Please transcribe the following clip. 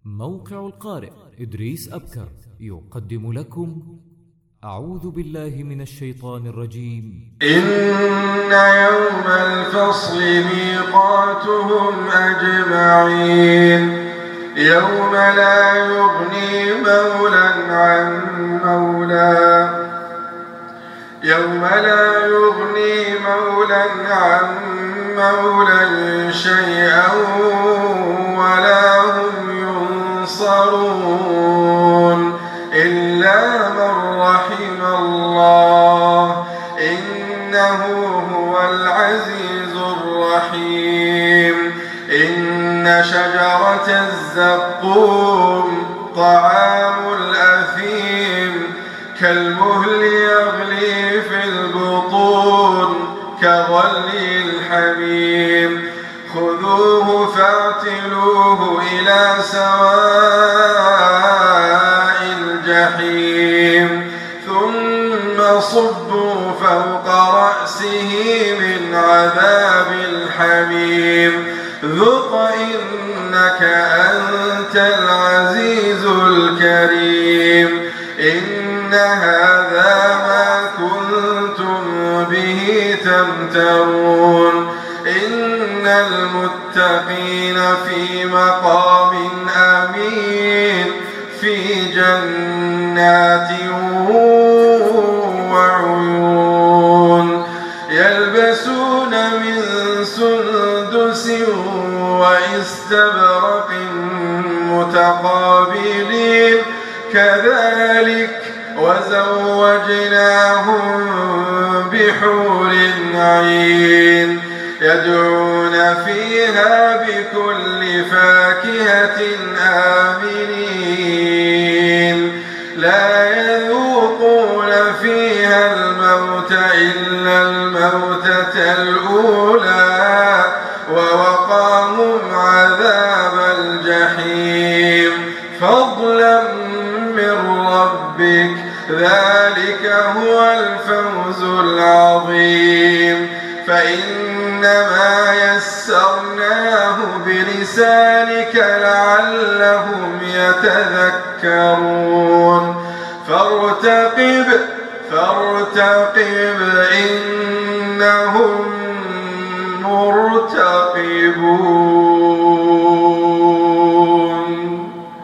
موقع القارئ إدريس أبكر يقدم لكم أعوذ بالله من الشيطان الرجيم. إن يوم الفصل ميقاتهم أجمعين يوم لا يغني مولا عن مولا شيئا ولا هم ينصرون إلا من رحم الله إنه هو العزيز الرحيم. إن شجرة الزقوم طعام الأثيم كالمهل يغلي في البطون كغلي الحميم خذوه فاعتلوه إلى سواء الجحيم ثم صبوا فوق رأسه من عذاب الحميم ذق إنك أنت العزيز الكريم. إن هذا ما كنتم به تمترون. إن المتقين في مقام أمين في جنات وعيون يلبسون من سندس وإستبرق متقابلين كذلك وزوجناهم بحور عين يدعون فيها بكل فاكهة آمنين لا يذوقون فيها الموت إلا الموتة الأولى ووقاهم عذاب الجحيم فضلا من ربك ذلك هو الفوز العظيم. فإنما يسرناه بلسانك لعلهم يتذكرون فارتقب إنهم مرتقبون.